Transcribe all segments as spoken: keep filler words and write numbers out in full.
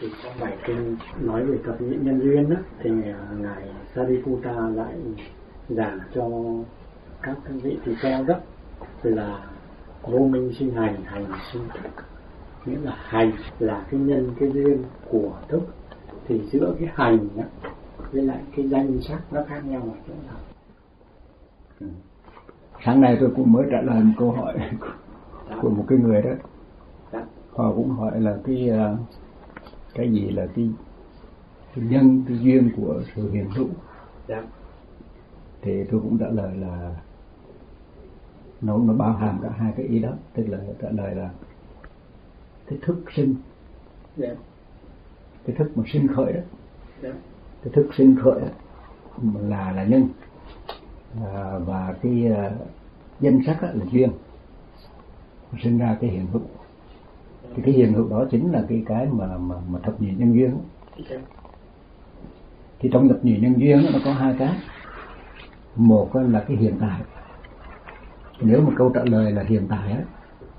thì trong bài kinh nói về thập nhị nhân duyên đó, thì ngài Sariputta lại giảng cho các vị tỳ kheo đó là vô minh sinh hành, hành sinh thức, nghĩa là hành là cái nhân cái duyên của thức, thì giữa cái hành đó, với lại cái danh sắc nó khác nhau ở chỗ nào? Ừ. Sáng nay tôi cũng mới trả lời một câu hỏi của, của một cái người đó. Dạ. Họ cũng hỏi là cái cái gì là cái, cái nhân, cái duyên của sự hiện hữu. Dạ. Thì tôi cũng trả lời là nó nó bao hàm cả hai cái ý đó, tức là trả lời là cái thức sinh, dạ. cái thức mà sinh khởi đó, dạ. cái thức sinh khởi đó là là nhân, à, và cái uh, danh sắc là duyên, sinh ra cái hiện hữu. Thì cái hiện hữu đó chính là cái cái mà mà, mà thập nhị nhân duyên. dạ. Thì trong thập nhị nhân duyên nó có hai cái, một là cái hiện tại. Nếu một câu trả lời là hiện tại á,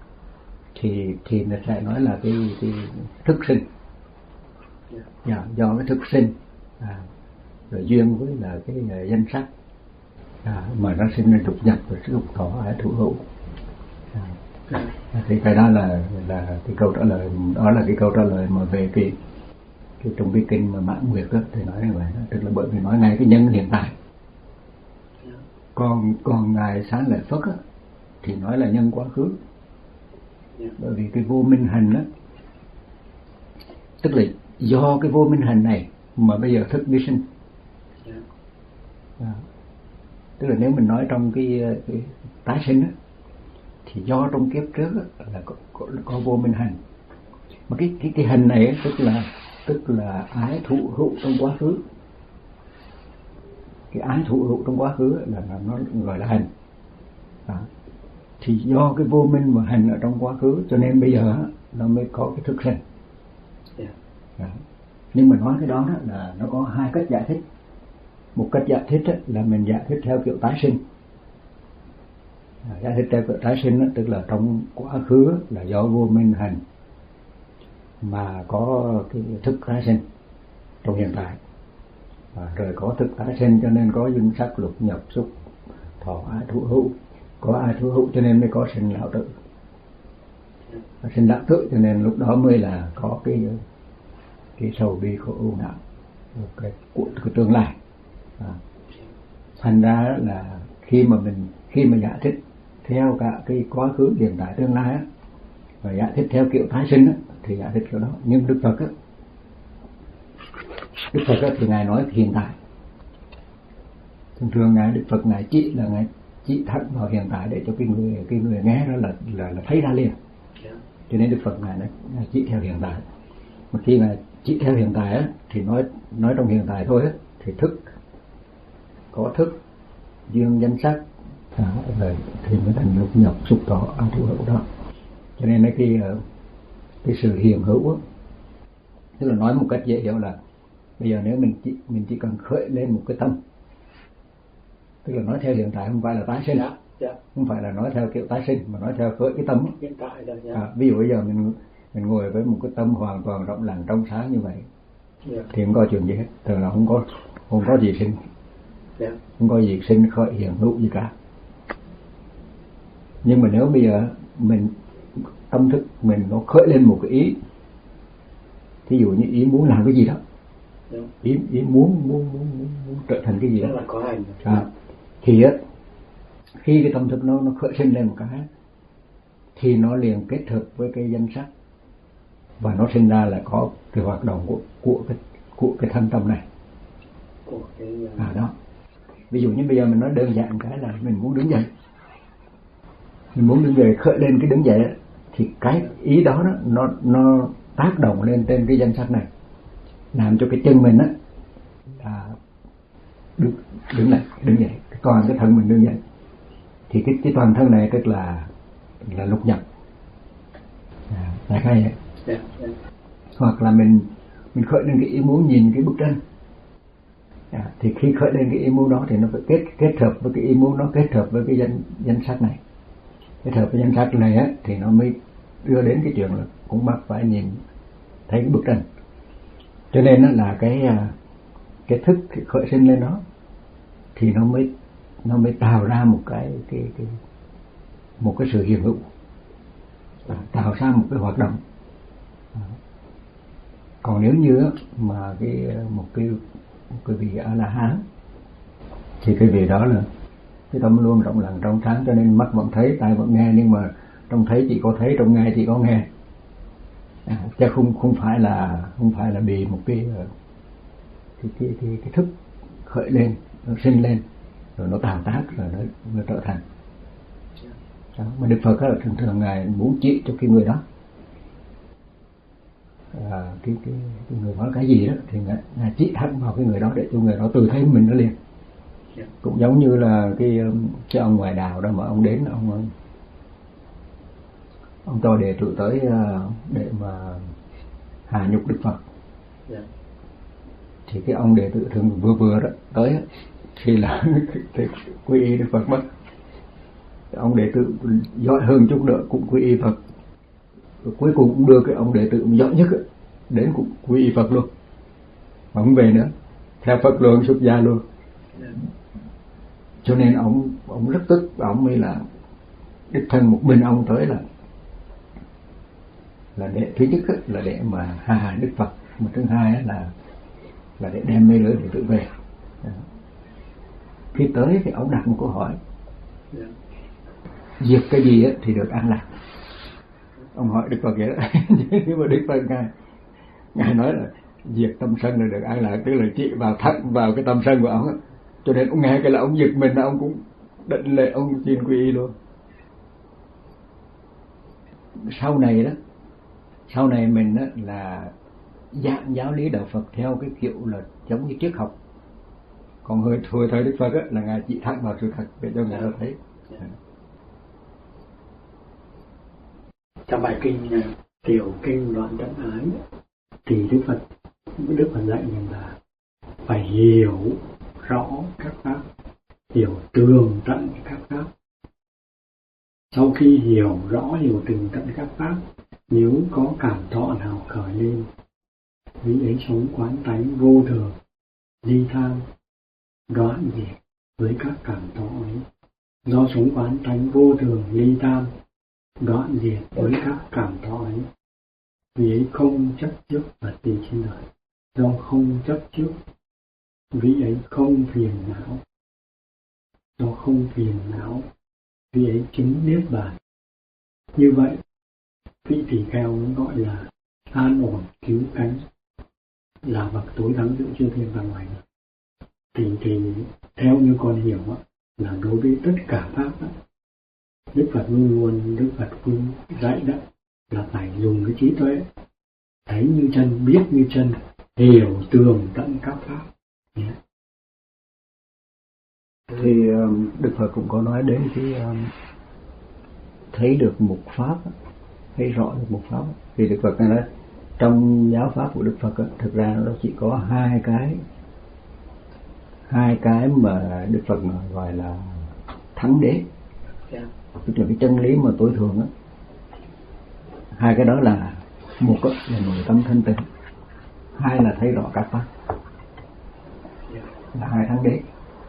thì thì nó sẽ nói là cái, cái thức sinh, yeah. Yeah, do cái thức sinh à, rồi duyên với là cái uh, danh sắc à, mà nó sinh ra dục nhập rồi dục thọ ái thụ hữu. À, yeah. Thì cái đó là là cái câu trả lời, đó là cái câu trả lời mà về cái cái trong cái kinh mà Mãn Nguyệt đó thì nói như vậy đó, tức là bởi vì nói ngay cái nhân hiện tại. Yeah. Còn còn ngài Xá Lợi Phất á, thì nói là nhân quá khứ. Yeah. Bởi vì cái vô minh hành đó, tức là do cái vô minh hành này mà bây giờ thức mới sinh. Yeah. À, tức là nếu mình nói trong cái, cái tái sinh đó, thì do trong kiếp trước đó, là có, có, có vô minh hành, mà cái cái cái hành này tức là tức là ái thụ hữu trong quá khứ. Cái ái thụ hữu trong quá khứ là, là nó gọi là hành. À, thì do cái vô minh và hành ở trong quá khứ cho nên bây giờ nó mới có cái thức sinh. Yeah. À, nhưng mà nói cái đó, đó là nó có hai cách giải thích. Một cách giải thích là mình giải thích theo kiểu tái sinh. À, giải thích theo kiểu tái sinh đó, tức là trong quá khứ là do vô minh hành mà có cái thức tái sinh trong hiện tại, à, rồi có thức tái sinh cho nên có danh sắc lục nhập xúc thọ ái thụ hữu, có ái thụ hữu cho nên mới có sinh lão tử, và sinh lão tử cho nên lúc đó mới là có cái cái sầu bi khổ ưu não cái của cái tương lai. À, thành ra là khi mà mình khi mà giải thích theo cả cái quá khứ hiện tại tương lai á, và giải thích theo kiểu tái sinh á, thì giải thích kiểu đó. Nhưng Đức Phật á, Đức Phật á thì ngài nói hiện tại. Thường thường ngài Đức Phật ngài chỉ là ngài chỉ thẳng vào hiện tại để cho cái người cái người nghe đó là là, là thấy ra liền. Cho nên Đức Phật ngài nói ngài chỉ theo hiện tại. Mà khi ngài chỉ theo hiện tại á, thì nói nói trong hiện tại thôi á, thì thức có thức duyên danh sắc à, rồi thì mới thành lục nhập xúc thọ ái thụ hữu đó. Cho nên mấy cái cái sự hiện hữu á, tức là nói một cách dễ hiểu là bây giờ nếu mình chỉ mình chỉ cần khởi lên một cái tâm, tức là nói theo hiện tại không phải là tái sinh, dạ, dạ. không phải là nói theo kiểu tái sinh mà nói theo khởi cái tâm hiện tại là, dạ. À, ví dụ bây giờ mình mình ngồi với một cái tâm hoàn toàn rộng lặng trong sáng như vậy, dạ. Thì không có chuyện gì hết, thường là không có không có gì sinh, dạ. Không có gì sinh khởi hiện hữu gì cả. Nhưng mà nếu bây giờ mình tâm thức mình nó khởi lên một cái ý, thí dụ như ý muốn làm cái gì đó, yeah. ý ý muốn muốn muốn muốn, muốn trở thành cái gì đó, là có hành. À, thì á khi cái tâm thức nó nó khởi sinh lên một cái thì nó liền kết hợp với cái danh sắc và nó sinh ra là có cái hoạt động của của cái của cái thân tâm này. Của cái à đó. Ví dụ như bây giờ mình nói đơn giản cái là mình muốn đứng dậy, mình muốn đứng dậy khởi lên cái đứng dậy đó, thì cái ý đó, đó nó nó tác động lên trên cái danh sắc này, làm cho cái chân mình á à, đứng đứng lại đứng dậy, còn cái thân mình đứng dậy thì cái cái toàn thân này tức là là lục nhập à, đại khái vậy. Yeah, yeah. Hoặc là mình mình khởi lên cái ý muốn nhìn cái bức tranh à, thì khi khởi lên cái ý muốn đó thì nó phải kết kết hợp với cái ý muốn nó kết hợp với cái danh danh sắc này, kết hợp với danh sắc này á thì nó mới đưa đến cái chuyện là cũng bắt phải nhìn thấy cái bức tranh. Cho nên nó là cái cái thức cái khởi sinh lên đó thì nó mới nó mới tạo ra một cái cái cái một cái sự hiện hữu, tạo ra một cái hoạt động. Còn nếu như mà cái một cái một cái vị A La Hán thì cái vị đó là cái tâm luôn rộng lặng trong sáng, cho nên mắt vẫn thấy, tai vẫn nghe, nhưng mà trong thấy chỉ có thấy, trong nghe chỉ có nghe, à, chứ không không phải là không phải là bị một cái cái cái cái, cái thức khởi lên, nó sinh lên rồi nó tạo tác rồi nó, nó trở thành đó. Mà Đức Phật là thường thường ngài muốn chỉ cho cái người đó à, cái, cái cái người nói cái gì đó thì ngài, ngài chỉ thẳng vào cái người đó để cho người đó tự thấy mình nó liền. Cũng giống như là cái cái ông ngoại đạo đó mà ông đến ông ông cho đệ tử tới để mà hạ nhục Đức Phật. Yeah. Thì cái ông đệ tử thường vừa vừa đó tới thì là thì quy y Đức Phật mất. Ông đệ tử giỏi hơn chút nữa cũng quy y Phật. Rồi cuối cùng cũng đưa cái ông đệ tử giỏi nhất đến cũng quy y Phật luôn, mà không về nữa, theo Phật luôn, xuất gia luôn. Yeah. Cho nên ông ông rất tức, ông mới là đích thân một mình ông tới là là để thứ nhất là để mà hạ Đức Phật, mà thứ hai là là để đem mê lưới để tự về. Đó. Khi tới thì ông đặt một câu hỏi, diệt cái gì thì được an lạc. Ông hỏi Đức Phật vậy đó. Nhưng mà Đức Phật ngài ngài nói là diệt tâm sân là được an lạc, tức là chỉ vào thẳng vào cái tâm sân của ông. Cho nên ông nghe cái là ông giật mình, ông cũng định lệ, ông xin quy y luôn. Sau này đó, sau này mình đó là dạng giáo lý đạo Phật theo cái kiểu là giống như triết học. Còn hồi hồi thời Đức Phật á, là ngài chỉ thẳng vào sự thật để cho người ta thấy. Trong bài kinh Tiểu Kinh Đoạn Tận Ái thì Đức Phật Đức Phật dạy rằng là phải hiểu rõ các pháp, hiểu tường tận các pháp. Sau khi hiểu rõ, hiểu tường tận các pháp, nếu có cảm thọ nào khởi lên, vì ấy sống quán tánh vô thường, ly tham, đoạn diệt với các cảm thọ ấy. Do sống quán tánh vô thường, ly tham, đoạn diệt với các cảm thọ ấy, vì ấy không chấp trước vật gì trên đời. Do không chấp trước, vì ấy không phiền não. Do không phiền não, vì ấy chứng niết bàn. Như vậy, vị tỳ kheo gọi là an ổn cứu cánh, là bậc tối thắng giữa chư thiên và loài người. Thì thì theo như con hiểu á, là đối với tất cả pháp á, Đức Phật luôn luôn Đức Phật luôn dạy đó là phải dùng cái trí tuệ, thấy như chân, biết như chân, hiểu tường tận các pháp. Yeah. Thì um, Đức Phật cũng có nói đến cái um, thấy được một pháp, thấy rõ được một pháp. Thì Đức Phật nói trong giáo pháp của Đức Phật á, thực ra nó chỉ có hai cái hai cái mà Đức Phật gọi là thắng đế. Yeah. Tức là cái chân lý mà tối thượng á. Hai cái đó là một là nội tâm thanh tịnh, hai là thấy rõ các pháp, là hai thắng đế.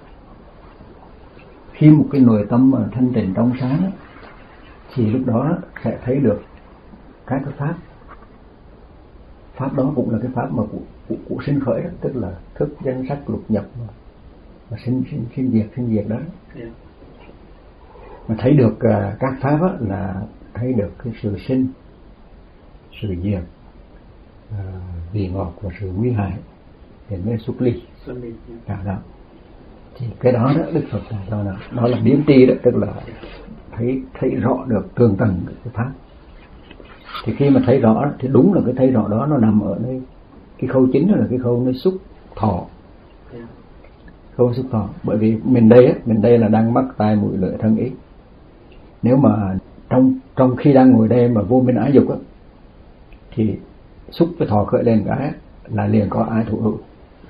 Khi một cái nội tâm mà thanh tịnh trong sáng á, thì lúc đó sẽ thấy được các cái pháp. Pháp đó cũng là cái pháp mà của, của, của sinh khởi đó, tức là thức danh sắc lục nhập mà, mà sinh sinh sinh diệt sinh diệt đó. Yeah. Mà thấy được uh, các pháp đó là thấy được cái sự sinh, sự diệt, uh, vị ngọt và sự nguy hại, thì mới xuất ly. Đó, đó. Thì cái đó đó Đức Phật nói là đó là biến tri đó, tức là thấy thấy rõ được tường tận cái pháp. Thì khi mà thấy rõ thì đúng là cái thấy rõ đó nó nằm ở nơi cái khâu chính, đó là cái khâu nơi xúc thọ. Khâu xúc thọ, bởi vì mình đây á, mình đây là đang mắt tai mũi lưỡi thân ý. Nếu mà trong trong khi đang ngồi đây mà vô minh ái dục á, thì xúc cái thọ khởi lên cái là liền có ái thủ hữu.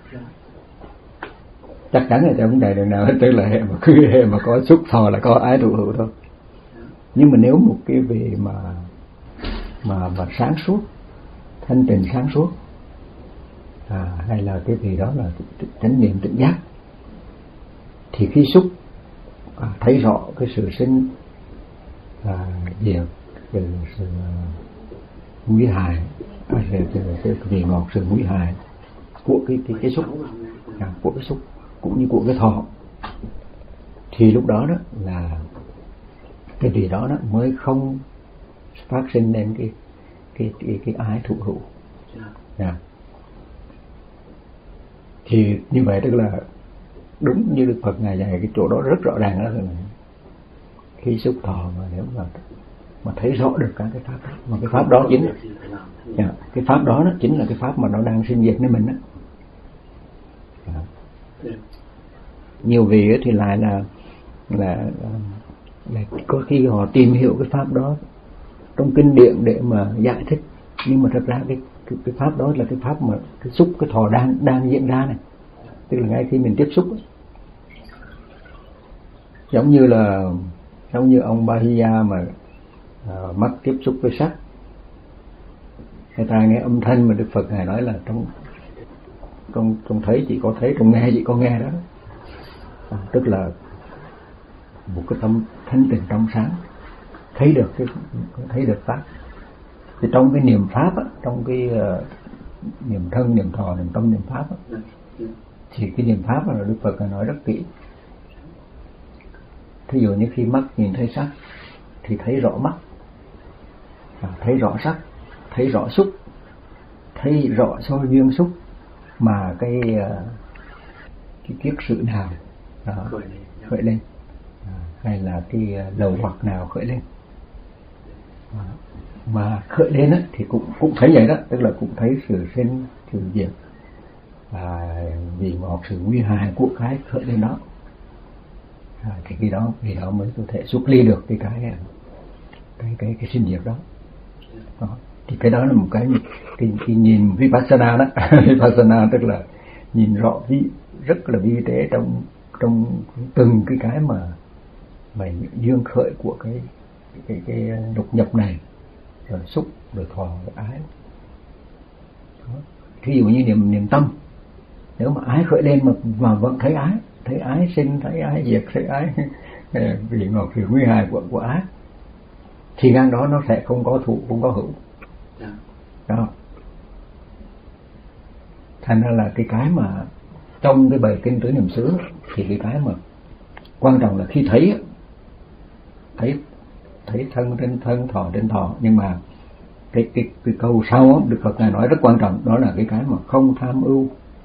Chắc chắn là trong vấn đề đường nào hết, tức là hệ mà cứ hệ mà có xúc thọ là có ái thủ hữu thôi. Nhưng mà nếu một cái vị mà mà mà sáng suốt, thanh tịnh sáng suốt, à, hay là cái gì đó là chánh niệm tỉnh giác, thì khi xúc à, thấy rõ cái sự sinh à, diệt, từ sự nguy hại, à, từ, từ, từ vị ngọt, sự nguy hại của cái cái cái xúc, à, của cái xúc cũng như của cái thọ, thì lúc đó đó là cái gì đó đó mới không phát sinh lên cái cái cái, cái ái thụ hữu. Yeah. Thì như vậy tức là đúng như Đức Phật ngài dạy cái chỗ đó rất rõ ràng đó, là khi xúc thọ mà nếu mà mà thấy rõ được các cái pháp đó, mà cái pháp đó chính là yeah, cái pháp đó nó chính là cái pháp mà nó đang sinh diệt nơi mình đó. Yeah. Nhiều vị thì lại là là là có khi họ tìm hiểu cái pháp đó trong kinh điển để mà giải thích, nhưng mà thật ra cái cái, cái pháp đó là cái pháp mà cái xúc cái thọ đang đang diễn ra này, tức là ngay khi mình tiếp xúc ấy. Giống như là giống như ông Bahiya mà à, mắt tiếp xúc với sắc, người ta nghe âm thanh mà Đức Phật ngài nói là trong trong trong thấy chỉ có thấy, trong nghe chỉ có nghe đó, à, tức là một cái tâm thanh tịnh trong sáng, thấy được cái thấy được pháp. Thì trong cái niệm pháp á, trong cái uh, niệm thân, niệm thọ, niệm tâm, niệm pháp á, thì cái niệm pháp là Đức Phật nói rất kỹ. Thí dụ như khi mắt nhìn thấy sắc thì thấy rõ mắt, à, thấy rõ sắc, thấy rõ xúc, thấy rõ soi duyên xúc mà cái uh, cái kiết sự nào đó, khởi lên, à, hay là cái lầu hoặc nào khởi lên, à, mà khởi lên á, thì cũng cũng thấy vậy đó, tức là cũng thấy sự sinh sự diệt, và vì một sự nguy hại của cái khởi lên đó, à, thì cái đó vì đó mới có thể xuất ly được cái cái cái cái cái sinh diệt đó. Đó. Thì cái đó là một cái cái, cái nhìn vipassana đó. Vipassana tức là nhìn rõ vi rất là vi tế trong trong từng cái cái mà mà dương khởi của cái cái cái, cái lục nhập này, rồi xúc, rồi thọ, rồi ái. Đó. Ví dụ như niệm niệm tâm, nếu mà ái khởi lên mà mà vẫn thấy ái, thấy ái sinh, thấy ái diệt, thấy ái vị ngọt vị nguy hại của của ái, thì ngang đó nó sẽ không có thụ, không có hữu. Đó. Thành ra là cái cái mà trong cái bài kinh tứ niệm xứ thì cái cái mà quan trọng là khi thấy thấy thấy thân trên thân, thọ trên thọ, nhưng mà cái cái cái câu sau đó, Đức Phật ngài nói rất quan trọng, đó là cái cái mà không tham ưu,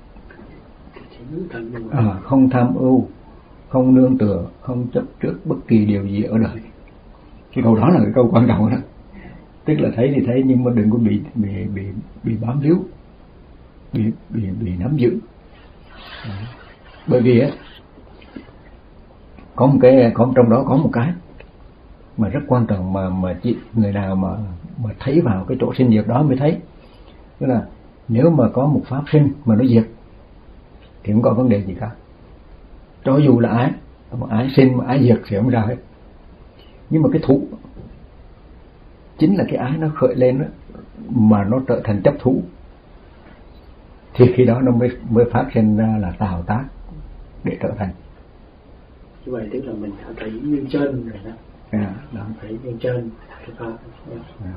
à, không tham ưu, không nương tựa, không chấp trước bất kỳ điều gì ở đời. Cái câu đó là cái câu quan trọng đó. Tức là thấy thì thấy, nhưng mà đừng có bị bị bị bị bám víu, bị bị bị nắm giữ. Đó. Bởi vì á có một cái có trong đó có một cái mà rất quan trọng, mà mà chỉ người nào mà mà thấy vào cái chỗ sinh diệt đó mới thấy. Tức là nếu mà có một pháp sinh mà nó diệt thì không có vấn đề gì cả, cho dù là ái, mà ái sinh mà ái diệt thì không ra hết. Nhưng mà cái thụ chính là cái ái nó khởi lên đó, mà nó trở thành chấp thụ, thì khi đó nó mới mới phát sinh ra là tạo tác để trở thành. Như vậy tức là mình đã thấy nguyên chân rồi đó. À, đó. Thấy nguyên chân cái pháp. À.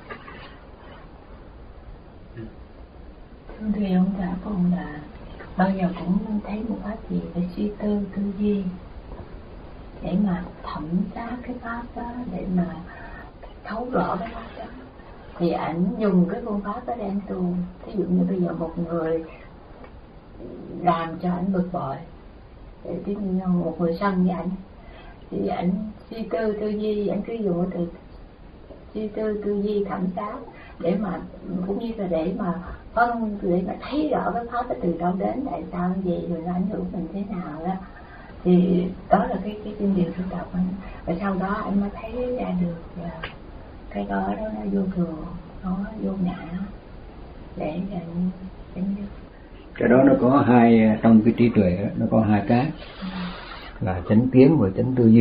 Thì ông đã còn là bao giờ cũng thấy một pháp gì phải suy tư tư duy để mà thẩm tra cái pháp đó, để mà thấu rõ cái pháp đó, thì ảnh dùng cái phương pháp đó để anh tu. Ví dụ như bây giờ một người làm cho ảnh bực bội, để một người sân với ảnh, thì ảnh suy tư tư duy, ảnh cứ dùng cái từ suy tư tư duy thẩm sát để mà cũng như là để mà phân, để mà thấy rõ cái pháp đó từ đâu đến, tại sao như vậy, rồi nó ảnh hưởng mình thế nào đó. Thì đó là cái cái kinh điển tu tập anh. Và sau đó anh mới thấy ra được là cái đó đó nó vô thường, nó vô ngã, để cho anh anh cái đó nó có hai, trong cái trí tuệ đó, nó có hai cái là chánh kiến và chánh tư duy.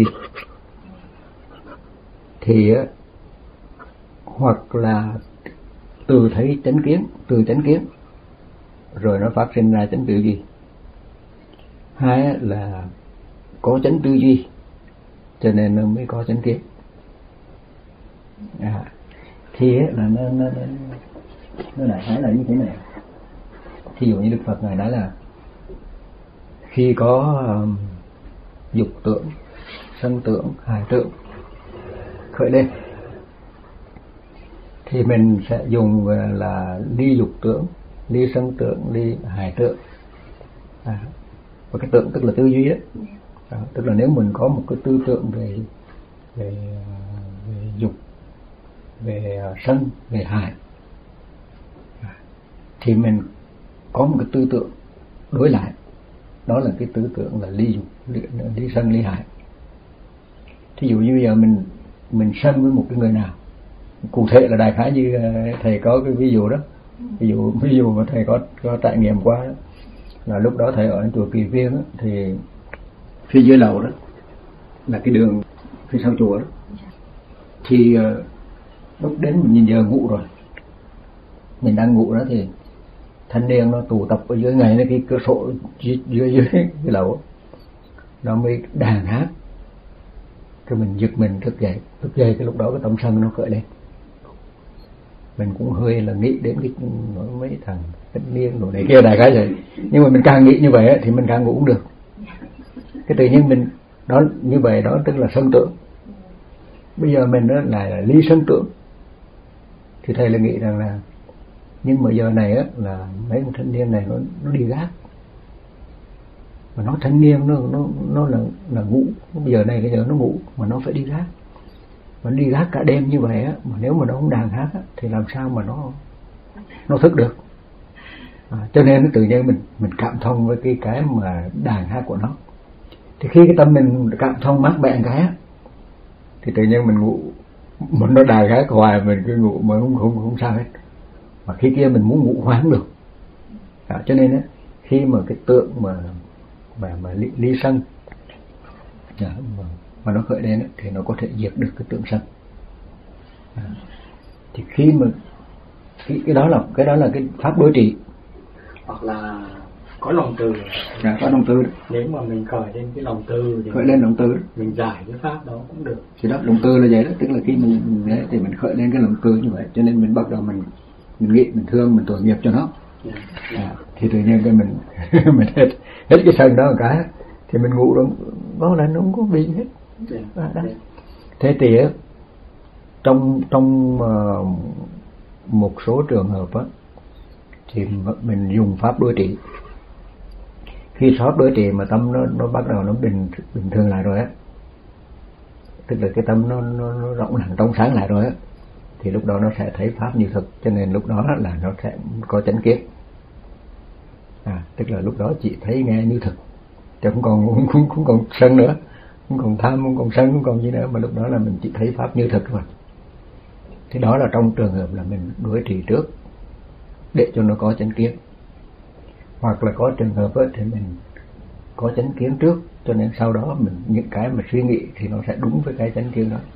Thì hoặc là từ thấy chánh kiến, từ chánh kiến rồi nó phát sinh ra chánh tư duy. Hai là có chánh tư duy cho nên nó mới có chánh kiến. À, thì là nó nó nó, nó đại khái là như thế này. Thí dụ như Đức Phật ngài nói là khi có um, dục tưởng, sân tưởng, hài tưởng khởi lên thì mình sẽ dùng là ly dục tưởng, ly sân tưởng, ly hài tưởng. À, và cái tưởng tức là tư duy đấy. À, tức là nếu mình có một cái tư tưởng về về, về dục, về sân, về hài, à, thì mình có một cái tư tưởng đối lại, đó là cái tư tưởng là ly dục, ly, ly sân, ly hài. Thí dụ như bây giờ mình mình sân với một cái người nào, cụ thể là đại khái như thầy có cái ví dụ đó, ví dụ ví dụ mà thầy có có trải nghiệm qua đó, là lúc đó thầy ở chùa Kỳ Viên đó, thì phía dưới lầu đó là cái đường phía sau chùa đó, thì lúc đến mình nhìn giờ ngủ rồi, mình đang ngủ đó thì thanh niên nó tụ tập ở dưới ngay cái cửa sổ dưới dưới, dưới cái lầu, nó mới đàn hát, cái mình giật mình thức dậy, thức dậy cái lúc đó cái tâm sân nó khởi lên. Mình cũng hơi là nghĩ đến cái mấy thằng thanh niên đồ này kia đại khái vậy, nhưng mà mình càng nghĩ như vậy thì mình càng ngủ không được. Cái tự nhiên mình đó như vậy đó tức là sân tưởng. Bây giờ mình đó là, là ly sân tưởng, thì thầy là nghĩ rằng là nhưng mà giờ này á là mấy con thanh niên này nó nó đi gác, mà nó thanh niên nó nó nó là là ngủ, bây giờ này cái giờ nó ngủ mà nó phải đi gác, mà nó đi gác cả đêm như vậy á, mà nếu mà nó không đàn hát á thì làm sao mà nó nó thức được. À, cho nên nó tự nhiên mình mình cảm thông với cái cái mà đàn hát của nó, thì khi cái tâm mình cảm thông mát mẻ cái á thì tự nhiên mình ngủ, mình nó đàn hát hoài mình cứ ngủ mà không không không sao hết, mà khi kia mình muốn ngủ hoáng được. À, cho nên á khi mà cái tượng mà mà mà ly, ly sân à, mà, mà nó khởi lên á, thì nó có thể diệt được cái tượng sân. À, thì khi mà cái, cái đó là cái đó là cái pháp đối trị, hoặc là có lòng từ. À, có lòng từ đó. Nếu mà mình khởi lên cái lòng từ thì khởi lên lòng từ đó, mình giải cái pháp đó cũng được. Thì đó, lòng từ là vậy đó, tức là khi mình, mình đấy, thì mình khởi lên cái lòng từ như vậy, cho nên mình bắt đầu mình mình nghĩ, mình thương, mình tội nghiệp cho nó. Yeah. À, thì tự nhiên cái mình mình hết hết cái sân đó một cái thì mình ngủ rồi, đó là nó không có bị hết. Yeah. À, đó. Yeah. Thế thì trong trong uh, một số trường hợp á thì mình dùng pháp đối trị. Khi pháp đối trị mà tâm nó nó bắt đầu nó bình bình thường lại rồi á, tức là cái tâm nó nó, nó rộng lặng trong sáng lại rồi á, thì lúc đó nó sẽ thấy pháp như thực, cho nên lúc đó là nó sẽ có chánh kiến. À, tức là lúc đó chỉ thấy nghe như thực, chứ không còn không, không, không còn sân nữa, không còn tham, không còn sân, không còn gì nữa, mà lúc đó là mình chỉ thấy pháp như thực rồi. Thì đó là trong trường hợp là mình đối trị trước để cho nó có chánh kiến, hoặc là có trường hợp thì mình có chánh kiến trước, cho nên sau đó mình những cái mà suy nghĩ thì nó sẽ đúng với cái chánh kiến đó.